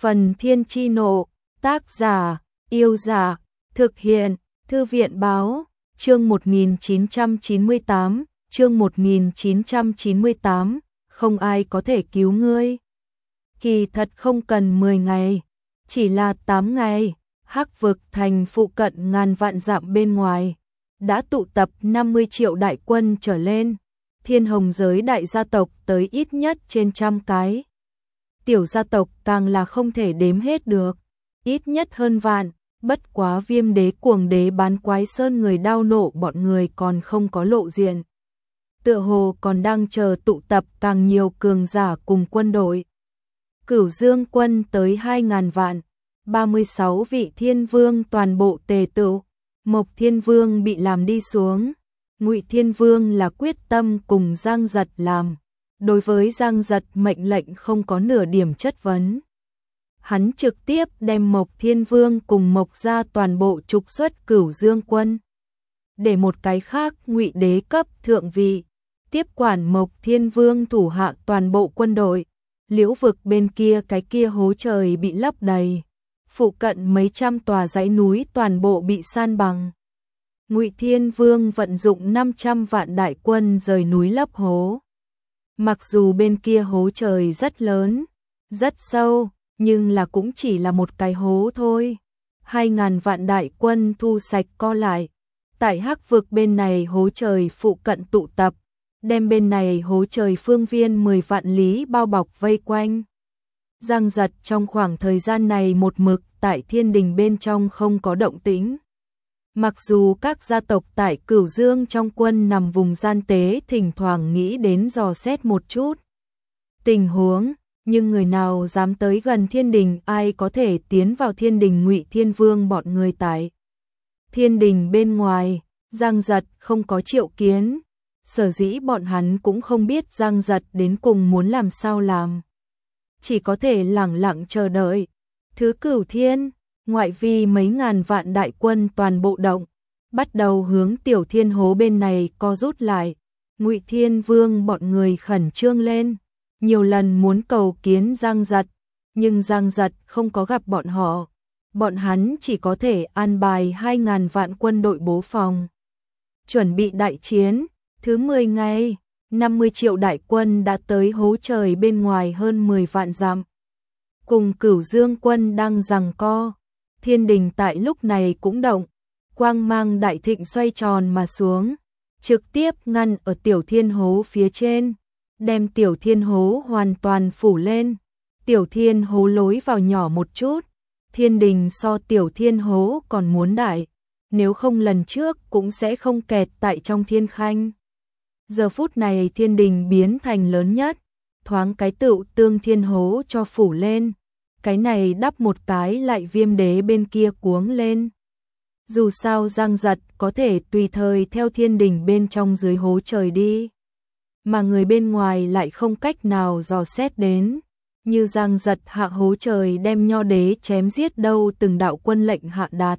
Phần Thiên Chi Nộ, tác giả, Yêu Giả, thực hiện, Thư viện Báo, chương 1998, chương 1998, không ai có thể cứu ngươi. Kỳ thật không cần 10 ngày, chỉ là 8 ngày, Hắc Vực thành phụ cận ngàn vạn dặm bên ngoài, đã tụ tập 50 triệu đại quân trở lên, Thiên Hồng giới đại gia tộc tới ít nhất trên 100 cái. Tiểu gia tộc càng là không thể đếm hết được, ít nhất hơn vạn, bất quá Viêm đế Cuồng đế Bán Quái Sơn người đao nộ bọn người còn không có lộ diện. Tựa hồ còn đang chờ tụ tập càng nhiều cường giả cùng quân đội. Cửu Dương quân tới 2.000 vạn, 36 vị thiên vương toàn bộ tề tựu, Mộc Thiên Vương bị làm đi xuống, Ngụy Thiên Vương là quyết tâm cùng Giang Giật làm. Đối với Giang Giật mệnh lệnh không có nửa điểm chất vấn. Hắn trực tiếp đem Mộc Thiên Vương cùng Mộc gia toàn bộ trục xuất Cửu Dương quân. Để một cái khác Ngụy đế cấp thượng vị, tiếp quản Mộc Thiên Vương thủ hạ toàn bộ quân đội. Liễu vực bên kia cái kia hố trời bị lấp đầy. Phụ cận mấy trăm tòa dãy núi toàn bộ bị san bằng. Ngụy Thiên Vương vận dụng 500 vạn đại quân rời núi lấp hố. Mặc dù bên kia hố trời rất lớn, rất sâu, nhưng là cũng chỉ là một cái hố thôi. 2.000 vạn đại quân thu sạch co lại. Tại Hắc Vực bên này hố trời phụ cận tụ tập, đem bên này hố trời phương viên 10 vạn lý bao bọc vây quanh. Giang Giật trong khoảng thời gian này một mực tại thiên đình bên trong không có động tĩnh. Mặc dù các gia tộc tại Cửu Dương trong quân nằm vùng gian tế thỉnh thoảng nghĩ đến dò xét một chút tình huống, nhưng người nào dám tới gần thiên đình, ai có thể tiến vào thiên đình. Ngụy Thiên Vương bọn người tại thiên đình bên ngoài, Giang Giật không có triệu kiến, sở dĩ bọn hắn cũng không biết Giang Giật đến cùng muốn làm sao làm. Chỉ có thể lẳng lặng chờ đợi. Thứ Cửu Thiên, ngoại vi mấy ngàn vạn đại quân toàn bộ động, bắt đầu hướng Tiểu Thiên hố bên này co rút lại. Ngụy Thiên Vương bọn người khẩn trương lên, nhiều lần muốn cầu kiến Giang Giật, nhưng Giang Giật không có gặp bọn họ. Bọn hắn chỉ có thể an bài 2.000 vạn quân đội bố phòng, chuẩn bị đại chiến. Thứ 10 ngày, 50 triệu đại quân đã tới hố trời bên ngoài hơn 10 vạn dặm. Cùng Cửu Dương quân đang giằng co, thiên đình tại lúc này cũng động, quang mang đại thịnh xoay tròn mà xuống, trực tiếp ngăn ở Tiểu Thiên hố phía trên, đem Tiểu Thiên hố hoàn toàn phủ lên. Tiểu Thiên hố lối vào nhỏ một chút, thiên đình so Tiểu Thiên hố còn muốn đại, nếu không lần trước cũng sẽ không kẹt tại trong thiên khanh. Giờ phút này thiên đình biến thành lớn nhất, thoáng cái tựu tương thiên hố cho phủ lên. Cái này đắp một cái lại Viêm đế bên kia cuống lên. Dù sao Giang Giật có thể tùy thời theo thiên đình bên trong dưới hố trời đi, mà người bên ngoài lại không cách nào dò xét đến. Như Giang Giật hạ hố trời đem Nho đế chém giết đâu, từng đạo quân lệnh hạ đạt.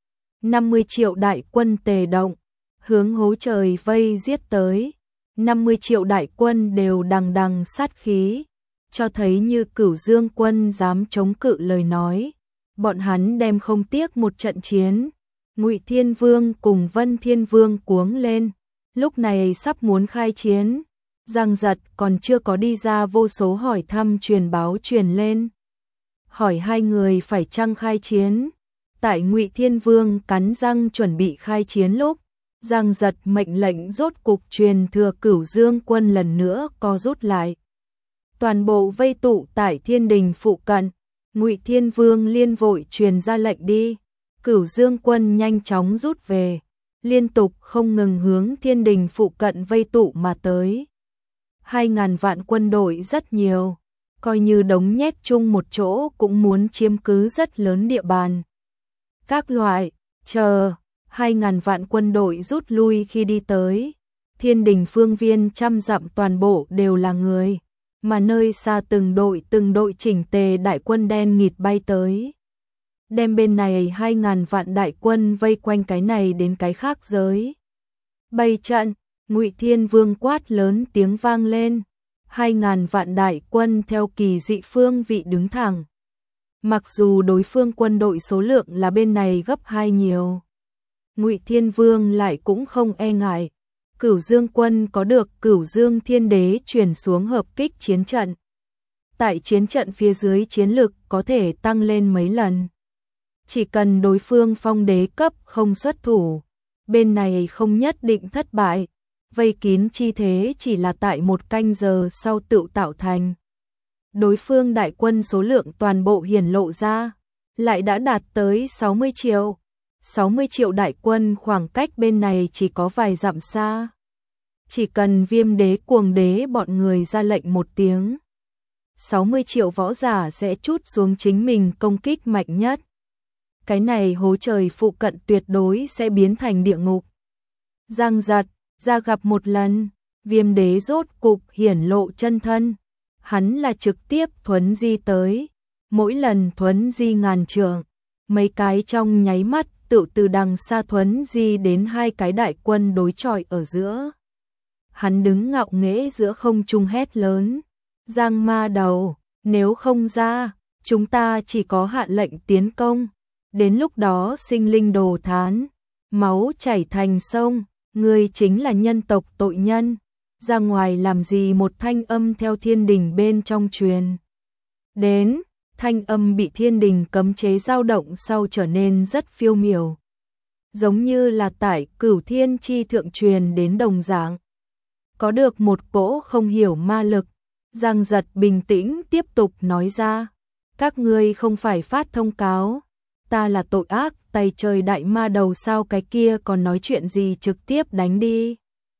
50 triệu đại quân tề động, hướng hố trời vây giết tới. 50 triệu đại quân đều đằng đằng sát khí, cho thấy như Cửu Dương quân dám chống cự lời nói, bọn hắn đem không tiếc một trận chiến. Ngụy Thiên Vương cùng Vân Thiên Vương cuống lên, lúc này sắp muốn khai chiến. Giang Giật còn chưa có đi ra, vô số hỏi thăm truyền báo truyền lên, hỏi hai người phải chăng khai chiến. Tại Ngụy Thiên Vương cắn răng chuẩn bị khai chiến lúc, Giang Giật mệnh lệnh rốt cục truyền thừa, Cửu Dương quân lần nữa co rút lại, toàn bộ vây tụ tại thiên đình phụ cận. Ngụy Thiên Vương liên vội truyền ra lệnh đi, Cửu Dương quân nhanh chóng rút về, liên tục không ngừng hướng thiên đình phụ cận vây tụ mà tới. 2.000 vạn quân đội rất nhiều, coi như đống nhét chung một chỗ cũng muốn chiếm cứ rất lớn địa bàn. Các loại, chờ 2.000 vạn quân đội rút lui khi đi tới, thiên đình phương viên 100 dặm toàn bộ đều là người, mà nơi xa từng đội chỉnh tề đại quân đen nghịt bay tới. Đem bên này 2.000 vạn đại quân vây quanh cái này đến cái khác giới. Bày trận, Ngụy Thiên Vương quát lớn tiếng vang lên, 2.000 vạn đại quân theo kỳ dị phương vị đứng thẳng. Mặc dù đối phương quân đội số lượng là bên này gấp 2 nhiều, Ngụy Thiên Vương lại cũng không e ngại. Cửu Dương quân có được Cửu Dương Thiên Đế truyền xuống hợp kích chiến trận. Tại chiến trận phía dưới chiến lực có thể tăng lên mấy lần. Chỉ cần đối phương phong đế cấp không xuất thủ, bên này không nhất định thất bại. Vây kín chi thế chỉ là tại 1 canh giờ sau tự tạo thành. Đối phương đại quân số lượng toàn bộ hiển lộ ra, lại đã đạt tới 60 triệu. 60 triệu đại quân khoảng cách bên này chỉ có vài dặm xa. Chỉ cần Viêm đế Cuồng đế bọn người ra lệnh một tiếng, 60 triệu võ giả sẽ trút xuống chính mình công kích mạnh nhất. Cái này hố trời phụ cận tuyệt đối sẽ biến thành địa ngục. Giang Giật ra gặp một lần, Viêm đế rốt cục hiển lộ chân thân. Hắn là trực tiếp thuấn di tới, mỗi lần thuấn di ngàn trượng, mấy cái trong nháy mắt tự từ đằng xa thuấn di đến 2 cái đại quân đối chọi ở giữa. Hắn đứng ngạo nghễ giữa không trung hét lớn, Giang Ma Đầu, nếu không ra, chúng ta chỉ có hạ lệnh tiến công, đến lúc đó sinh linh đồ thán, máu chảy thành sông, ngươi chính là nhân tộc tội nhân. Ra ngoài làm gì? Một thanh âm theo thiên đình bên trong truyền đến, thanh âm bị thiên đình cấm chế dao động sau trở nên rất phiêu miểu, giống như là tại Cửu Thiên chi thượng truyền đến đồng dạng, có được một cỗ không hiểu ma lực. Giang Giật bình tĩnh tiếp tục nói ra, các ngươi không phải phát thông cáo, ta là tội ác tay trời đại ma đầu sao? Cái kia còn nói chuyện gì, trực tiếp đánh đi.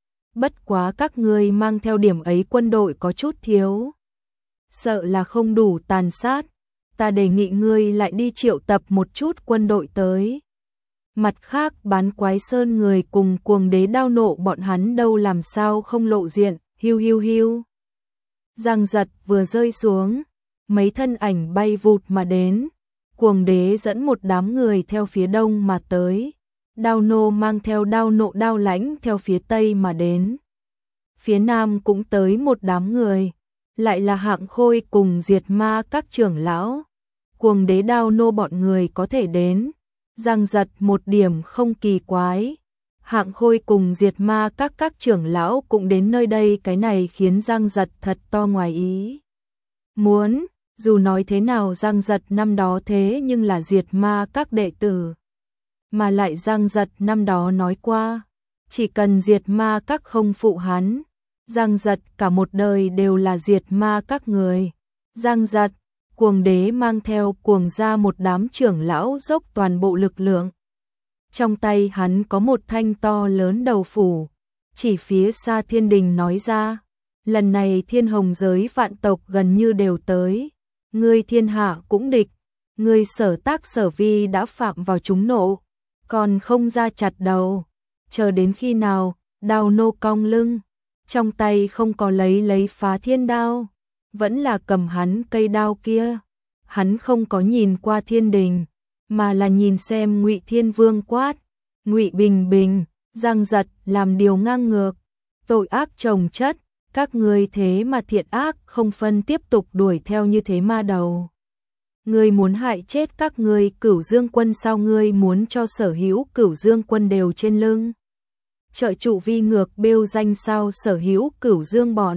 Bất quá các ngươi mang theo điểm ấy quân đội có chút thiếu, sợ là không đủ tàn sát, ta đề nghị ngươi lại đi triệu tập một chút quân đội tới. Mặt khác Bán Quái Sơn người cùng Cuồng đế Đao Nộ bọn hắn đâu làm sao không lộ diện, hiu hiu hiu. Giang Giật vừa rơi xuống, mấy thân ảnh bay vụt mà đến, Cuồng đế dẫn một đám người theo phía đông mà tới. Đao Nô mang theo Đao Nộ Đao Lãnh theo phía tây mà đến. Phía nam cũng tới một đám người, lại là Hạng Khôi cùng Diệt Ma các trưởng lão. Cuồng đế Đao Nô bọn người có thể đến, Giang Giật một điểm không kỳ quái. Hạng Khôi cùng Diệt Ma các trưởng lão cũng đến nơi đây, cái này khiến Giang Giật thật to ngoài ý muốn. Dù nói thế nào Giang Giật năm đó thế nhưng là Diệt Ma các đệ tử. Mà lại Giang Giật năm đó nói qua, chỉ cần Diệt Ma các không phụ hắn, Giang Giật cả một đời đều là Diệt Ma các người. Giang Giật, Cuồng đế mang theo Cuồng gia một đám trưởng lão dốc toàn bộ lực lượng. Trong tay hắn có một thanh to lớn đầu phủ, chỉ phía xa thiên đình nói ra, lần này thiên hồng giới vạn tộc gần như đều tới, ngươi thiên hạ cũng địch, ngươi sở tác sở vi đã phạm vào chúng nộ, còn không ra chặt đầu, chờ đến khi nào? Đao Nô cong lưng, trong tay không có lấy Phá Thiên đao, vẫn là cầm hắn cây đao kia. Hắn không có nhìn qua thiên đình, mà là nhìn xem Ngụy Thiên Vương quát, Ngụy Bình Bình, Giang Giật làm điều ngang ngược, tội ác chồng chất, các ngươi thế mà thiện ác không phân tiếp tục đuổi theo như thế ma đầu. Ngươi muốn hại chết các ngươi Cửu Dương quân sao? Ngươi muốn cho sở hữu Cửu Dương quân đều trên lưng trợ trụ vi ngược bêu danh sao? Sở hữu Cửu Dương bọn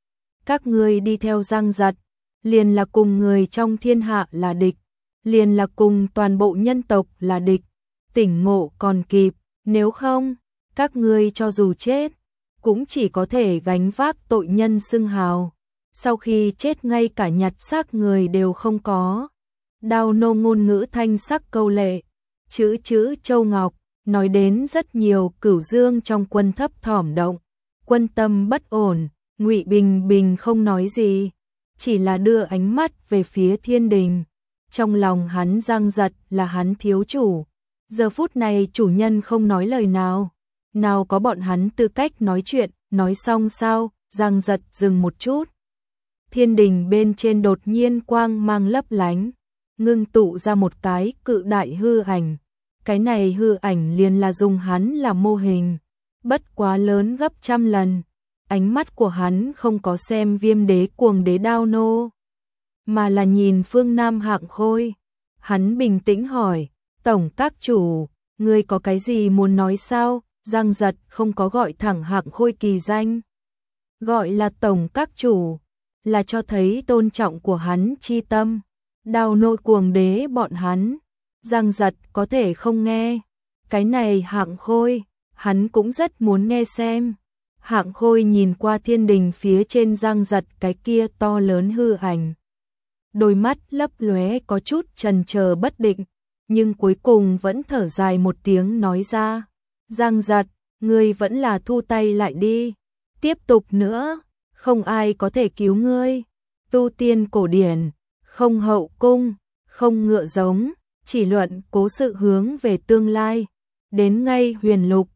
các ngươi đi theo Giang Giật, liền là cùng người trong thiên hạ là địch, liền là cùng toàn bộ nhân tộc là địch. Tỉnh ngộ còn kịp, nếu không, các ngươi cho dù chết, cũng chỉ có thể gánh vác tội nhân xưng hào. Sau khi chết ngay cả nhặt xác người đều không có. Đao Nô ngôn ngữ thanh sắc câu lệ, chữ Châu Ngọc, nói đến rất nhiều Cửu Dương trong quân thấp thỏm động, quân tâm bất ổn. Ngụy Bình Bình không nói gì, chỉ là đưa ánh mắt về phía thiên đình. Trong lòng hắn Giang Giật là hắn thiếu chủ, giờ phút này chủ nhân không nói lời nào, nào có bọn hắn tư cách nói chuyện. Nói xong sao? Giang Giật dừng một chút. Thiên đình bên trên đột nhiên quang mang lấp lánh, ngưng tụ ra một cái cự đại hư ảnh. Cái này hư ảnh liền là dùng hắn làm mô hình, bất quá lớn gấp trăm lần. Ánh mắt của hắn không có xem Viêm đế Cuồng đế Đao Nô, mà là nhìn phương Nam Hạng Khôi. Hắn bình tĩnh hỏi, Tổng các chủ, ngươi có cái gì muốn nói sao? Giang Giật không có gọi thẳng Hạng Khôi kỳ danh. Gọi là Tổng các chủ, là cho thấy tôn trọng của hắn chi tâm. Đào nội cuồng đế bọn hắn. Giang Giật có thể không nghe. Cái này Hạng Khôi, hắn cũng rất muốn nghe xem. Hạng Khôi nhìn qua thiên đình phía trên Giang Giật cái kia to lớn hư ảnh. Đôi mắt lấp lóe có chút chần chờ bất định, nhưng cuối cùng vẫn thở dài một tiếng nói ra. Giang Giật, ngươi vẫn là thu tay lại đi. Tiếp tục nữa, không ai có thể cứu ngươi. Tu tiên cổ điển, không hậu cung, không ngựa giống, chỉ luận cố sự hướng về tương lai. Đến ngay huyền lục,